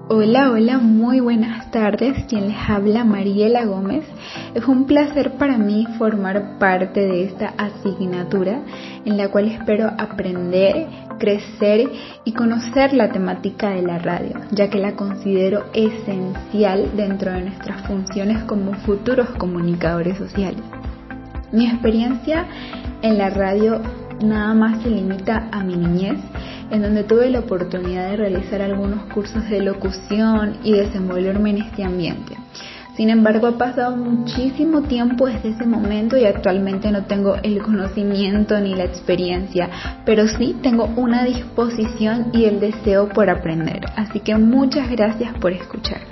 Hola, hola, muy buenas tardes. Quien les habla, Mariela Gómez. Es un placer para mí formar parte de esta asignatura en la cual espero aprender, crecer y conocer la temática de la radio, ya que la considero esencial dentro de nuestras funciones como futuros comunicadores sociales. Mi experiencia en la radio nada más se limita a mi niñez, en donde tuve la oportunidad de realizar algunos cursos de locución y desenvolverme en este ambiente. Sin embargo, ha pasado muchísimo tiempo desde ese momento y actualmente no tengo el conocimiento ni la experiencia, pero sí tengo una disposición y el deseo por aprender. Así que muchas gracias por escuchar.